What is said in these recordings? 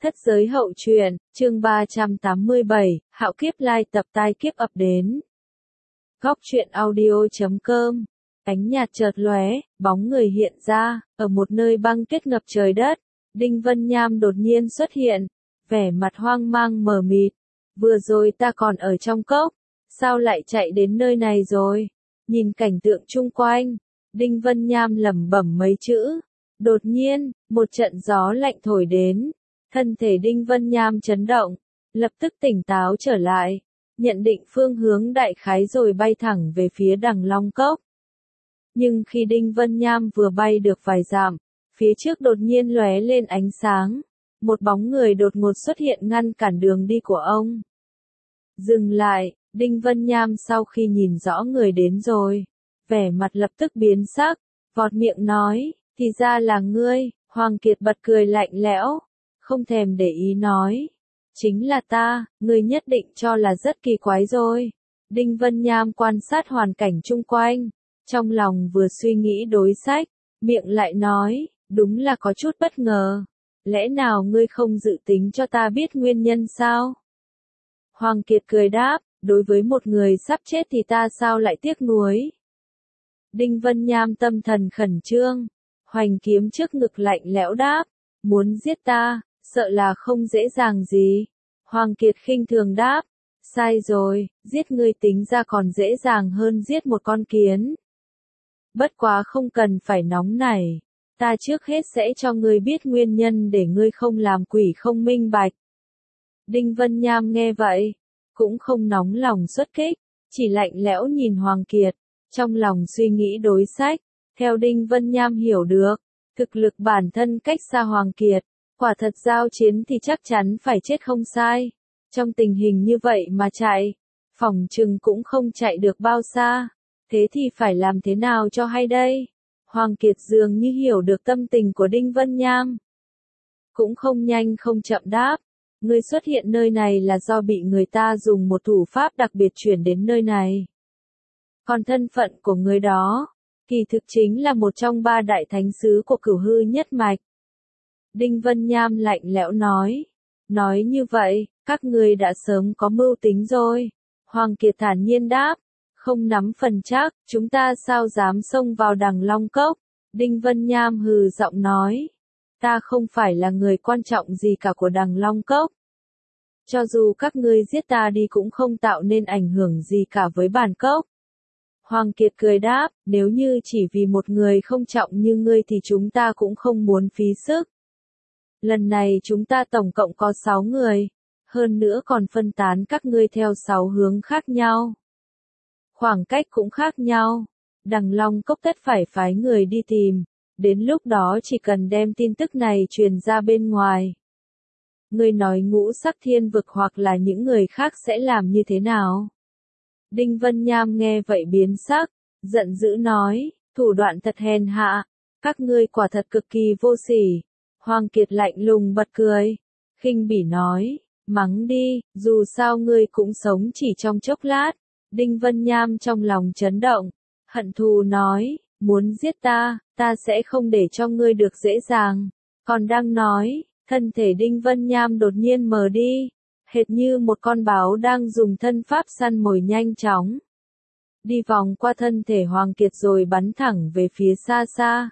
Thất giới hậu truyện, chương 387, Hạo kiếp lai tập tai kiếp ập đến. Góc truyện audio.com. Ánh nhạt chợt lóe, bóng người hiện ra, ở một nơi băng tuyết ngập trời đất. Đinh Vân Nham đột nhiên xuất hiện, vẻ mặt hoang mang mờ mịt. Vừa rồi ta còn ở trong cốc, sao lại chạy đến nơi này rồi? Nhìn cảnh tượng chung quanh, Đinh Vân Nham lẩm bẩm mấy chữ. Đột nhiên, một trận gió lạnh thổi đến. Thân thể Đinh Vân Nham chấn động, lập tức tỉnh táo trở lại, nhận định phương hướng đại khái rồi bay thẳng về phía Đằng Long Cốc. Nhưng khi Đinh Vân Nham vừa bay được vài dặm, phía trước đột nhiên lóe lên ánh sáng, một bóng người đột ngột xuất hiện ngăn cản đường đi của ông. Dừng lại, Đinh Vân Nham sau khi nhìn rõ người đến rồi, vẻ mặt lập tức biến sắc, vọt miệng nói, thì ra là ngươi. Hoàng Kiệt bật cười lạnh lẽo, không thèm để ý nói. Chính là ta, ngươi nhất định cho là rất kỳ quái rồi. Đinh Vân Nham quan sát hoàn cảnh chung quanh, trong lòng vừa suy nghĩ đối sách, miệng lại nói, đúng là có chút bất ngờ. Lẽ nào ngươi không dự tính cho ta biết nguyên nhân sao? Hoàng Kiệt cười đáp, đối với một người sắp chết thì ta sao lại tiếc nuối. Đinh Vân Nham tâm thần khẩn trương, hoành kiếm trước ngực lạnh lẽo đáp, muốn giết ta, sợ là không dễ dàng gì. Hoàng Kiệt khinh thường đáp, sai rồi, giết ngươi tính ra còn dễ dàng hơn giết một con kiến. Bất quá không cần phải nóng nảy, ta trước hết sẽ cho ngươi biết nguyên nhân để ngươi không làm quỷ không minh bạch. Đinh Vân Nham nghe vậy, cũng không nóng lòng xuất kích, chỉ lạnh lẽo nhìn Hoàng Kiệt, trong lòng suy nghĩ đối sách. Theo Đinh Vân Nham hiểu được, thực lực bản thân cách xa Hoàng Kiệt, quả thật giao chiến thì chắc chắn phải chết không sai. Trong tình hình như vậy mà chạy, phỏng chừng cũng không chạy được bao xa. Thế thì phải làm thế nào cho hay đây? Hoàng Kiệt dường như hiểu được tâm tình của Đinh Vân Nham. Cũng không nhanh không chậm đáp, ngươi xuất hiện nơi này là do bị người ta dùng một thủ pháp đặc biệt chuyển đến nơi này. Còn thân phận của người đó, kỳ thực chính là một trong ba đại thánh sứ của Cửu Hư nhất mạch. Đinh Vân Nham lạnh lẽo nói như vậy, các ngươi đã sớm có mưu tính rồi. Hoàng Kiệt thản nhiên đáp, không nắm phần chắc, chúng ta sao dám xông vào Đằng Long Cốc. Đinh Vân Nham hừ giọng nói, ta không phải là người quan trọng gì cả của Đằng Long Cốc. Cho dù các ngươi giết ta đi cũng không tạo nên ảnh hưởng gì cả với bản cốc. Hoàng Kiệt cười đáp, nếu như chỉ vì một người không trọng như ngươi thì chúng ta cũng không muốn phí sức. Lần này chúng ta tổng cộng có 6 người, hơn nữa còn phân tán các ngươi theo 6 hướng khác nhau. Khoảng cách cũng khác nhau, Đằng Long Cốc tất phải phái người đi tìm, đến lúc đó chỉ cần đem tin tức này truyền ra bên ngoài. Ngươi nói Ngũ Sắc Thiên Vực hoặc là những người khác sẽ làm như thế nào? Đinh Vân Nham nghe vậy biến sắc, giận dữ nói, thủ đoạn thật hèn hạ, các ngươi quả thật cực kỳ vô sỉ. Hoàng Kiệt lạnh lùng bật cười, khinh bỉ nói, mắng đi, dù sao ngươi cũng sống chỉ trong chốc lát. Đinh Vân Nham trong lòng chấn động, hận thù nói, muốn giết ta, ta sẽ không để cho ngươi được dễ dàng. Còn đang nói, thân thể Đinh Vân Nham đột nhiên mờ đi, hệt như một con báo đang dùng thân pháp săn mồi nhanh chóng. Đi vòng qua thân thể Hoàng Kiệt rồi bắn thẳng về phía xa xa.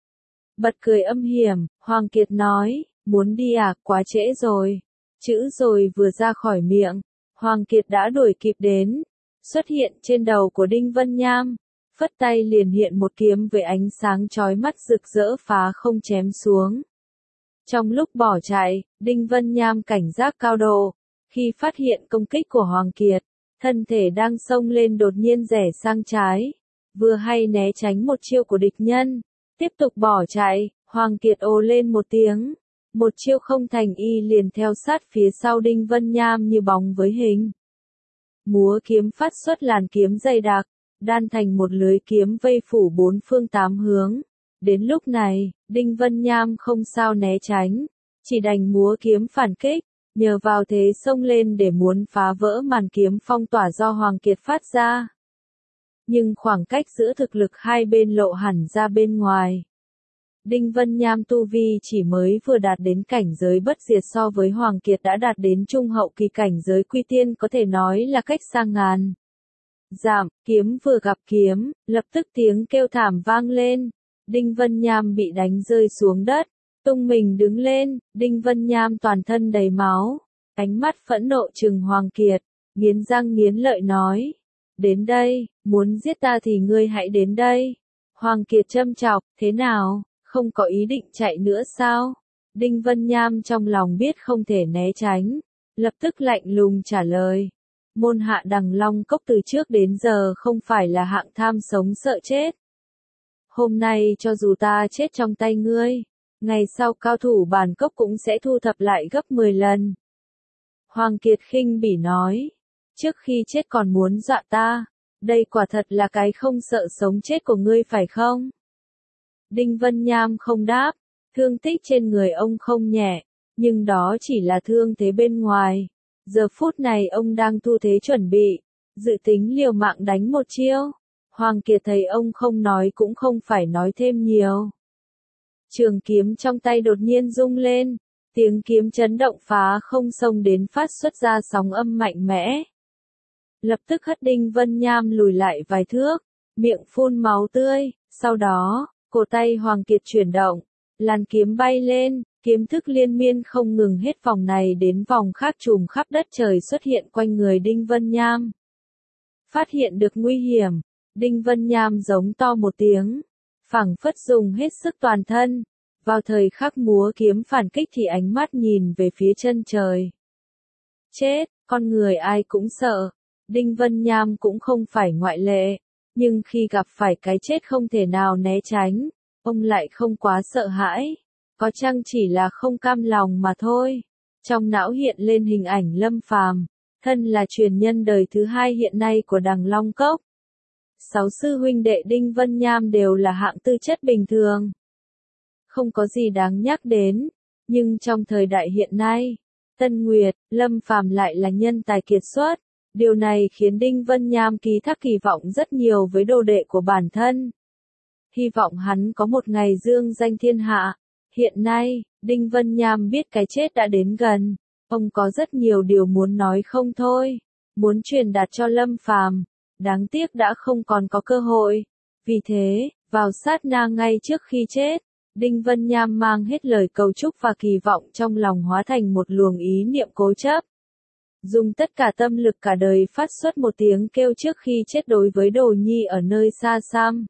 Bật cười âm hiểm, Hoàng Kiệt nói, muốn đi à, quá trễ rồi. Chữ rồi vừa ra khỏi miệng, Hoàng Kiệt đã đuổi kịp đến, xuất hiện trên đầu của Đinh Vân Nham, phất tay liền hiện một kiếm với ánh sáng chói mắt rực rỡ phá không chém xuống. Trong lúc bỏ chạy, Đinh Vân Nham cảnh giác cao độ, khi phát hiện công kích của Hoàng Kiệt, thân thể đang xông lên đột nhiên rẽ sang trái, vừa hay né tránh một chiêu của địch nhân, tiếp tục bỏ chạy. Hoàng Kiệt ồ lên một tiếng, một chiêu không thành y liền theo sát phía sau Đinh Vân Nham như bóng với hình. Múa kiếm phát xuất làn kiếm dày đặc, đan thành một lưới kiếm vây phủ bốn phương tám hướng. Đến lúc này, Đinh Vân Nham không sao né tránh, chỉ đành múa kiếm phản kích, nhờ vào thế xông lên để muốn phá vỡ màn kiếm phong tỏa do Hoàng Kiệt phát ra. Nhưng khoảng cách giữa thực lực hai bên lộ hẳn ra bên ngoài. Đinh Vân Nham tu vi chỉ mới vừa đạt đến cảnh giới bất diệt, so với Hoàng Kiệt đã đạt đến trung hậu kỳ cảnh giới quy tiên, có thể nói là cách xa ngàn dặm. Kiếm vừa gặp kiếm, lập tức tiếng kêu thảm vang lên. Đinh Vân Nham bị đánh rơi xuống đất, tung mình đứng lên. Đinh Vân Nham toàn thân đầy máu, ánh mắt phẫn nộ trừng Hoàng Kiệt, nghiến răng nghiến lợi nói: đến đây, muốn giết ta thì ngươi hãy đến đây. Hoàng Kiệt châm chọc: thế nào, không có ý định chạy nữa sao? Đinh Vân Nham trong lòng biết không thể né tránh, lập tức lạnh lùng trả lời: môn hạ Đằng Long Cốc từ trước đến giờ không phải là hạng tham sống sợ chết. Hôm nay cho dù ta chết trong tay ngươi, ngày sau cao thủ bản cốc cũng sẽ thu thập lại gấp 10 lần. Hoàng Kiệt khinh bỉ nói: trước khi chết còn muốn dọa ta, đây quả thật là cái không sợ sống chết của ngươi phải không? Đinh Vân Nham không đáp, thương tích trên người ông không nhẹ, nhưng đó chỉ là thương thế bên ngoài. Giờ phút này ông đang thu thế chuẩn bị, dự tính liều mạng đánh một chiêu. Hoàng Kiệt thấy ông không nói cũng không phải nói thêm nhiều. Trường kiếm trong tay đột nhiên rung lên, tiếng kiếm chấn động phá không xông đến phát xuất ra sóng âm mạnh mẽ. Lập tức hất Đinh Vân Nham lùi lại vài thước, miệng phun máu tươi, sau đó, cổ tay Hoàng Kiệt chuyển động, làn kiếm bay lên, kiếm thức liên miên không ngừng hết vòng này đến vòng khác trùm khắp đất trời xuất hiện quanh người Đinh Vân Nham. Phát hiện được nguy hiểm, Đinh Vân Nham giống to một tiếng, phảng phất dùng hết sức toàn thân. Vào thời khắc múa kiếm phản kích thì ánh mắt nhìn về phía chân trời. Chết, con người ai cũng sợ, Đinh Vân Nham cũng không phải ngoại lệ, nhưng khi gặp phải cái chết không thể nào né tránh, ông lại không quá sợ hãi, có chăng chỉ là không cam lòng mà thôi. Trong não hiện lên hình ảnh Lâm Phàm, thân là truyền nhân đời thứ hai hiện nay của Đằng Long Cốc. 6 sư huynh đệ Đinh Vân Nham đều là hạng tư chất bình thường, không có gì đáng nhắc đến, nhưng trong thời đại hiện nay, Tân Nguyệt, Lâm Phàm lại là nhân tài kiệt xuất. Điều này khiến Đinh Vân Nham ký thác kỳ vọng rất nhiều với đồ đệ của bản thân. Hy vọng hắn có một ngày dương danh thiên hạ. Hiện nay, Đinh Vân Nham biết cái chết đã đến gần, ông có rất nhiều điều muốn nói không thôi, muốn truyền đạt cho Lâm Phàm, đáng tiếc đã không còn có cơ hội. Vì thế, vào sát na ngay trước khi chết, Đinh Vân Nham mang hết lời cầu chúc và kỳ vọng trong lòng hóa thành một luồng ý niệm cố chấp. Dùng tất cả tâm lực cả đời phát xuất một tiếng kêu trước khi chết đối với Đồ Nhi ở nơi xa xăm.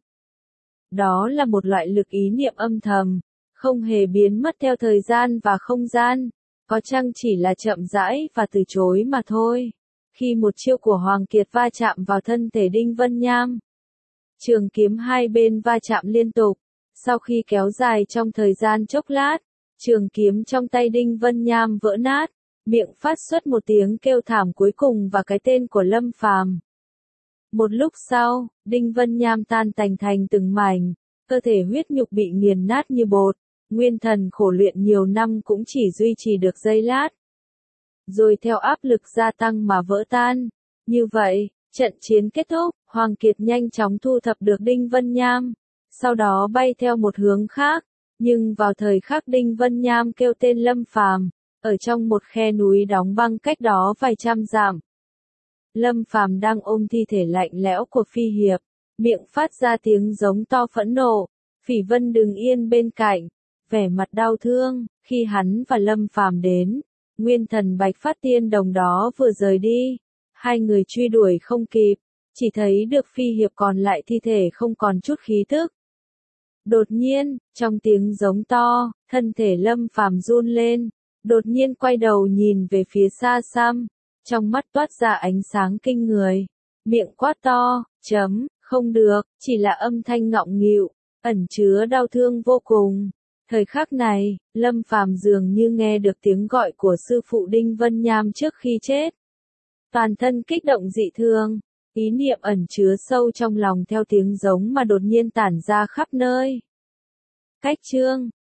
Đó là một loại lực ý niệm âm thầm, không hề biến mất theo thời gian và không gian, có chăng chỉ là chậm rãi và từ chối mà thôi. Khi một chiêu của Hoàng Kiệt va chạm vào thân thể Đinh Vân Nham, trường kiếm hai bên va chạm liên tục, sau khi kéo dài trong thời gian chốc lát, trường kiếm trong tay Đinh Vân Nham vỡ nát, miệng phát xuất một tiếng kêu thảm cuối cùng và cái tên của Lâm Phàm. Một lúc sau, Đinh Vân Nham tan tành thành từng mảnh, cơ thể huyết nhục bị nghiền nát như bột, nguyên thần khổ luyện nhiều năm cũng chỉ duy trì được giây lát, rồi theo áp lực gia tăng mà vỡ tan. Như vậy, trận chiến kết thúc, Hoàng Kiệt nhanh chóng thu thập được Đinh Vân Nham, sau đó bay theo một hướng khác, nhưng vào thời khắc Đinh Vân Nham kêu tên Lâm Phàm, ở trong một khe núi đóng băng cách đó vài trăm dặm, Lâm Phàm đang ôm thi thể lạnh lẽo của Phi Hiệp, miệng phát ra tiếng giống to phẫn nộ. Phỉ Vân đứng yên bên cạnh, vẻ mặt đau thương. Khi hắn và Lâm Phàm đến, nguyên thần Bạch Phát Tiên Đồng đó vừa rời đi, hai người truy đuổi không kịp, chỉ thấy được Phi Hiệp còn lại thi thể không còn chút khí tức. Đột nhiên, trong tiếng giống to, thân thể Lâm Phàm run lên, đột nhiên quay đầu nhìn về phía xa xăm, trong mắt toát ra ánh sáng kinh người, miệng quát to, không được, chỉ là âm thanh ngọng nghịu, ẩn chứa đau thương vô cùng. Thời khắc này, Lâm Phàm dường như nghe được tiếng gọi của sư phụ Đinh Vân Nham trước khi chết. Toàn thân kích động dị thường, ý niệm ẩn chứa sâu trong lòng theo tiếng giống mà đột nhiên tản ra khắp nơi. Cách chương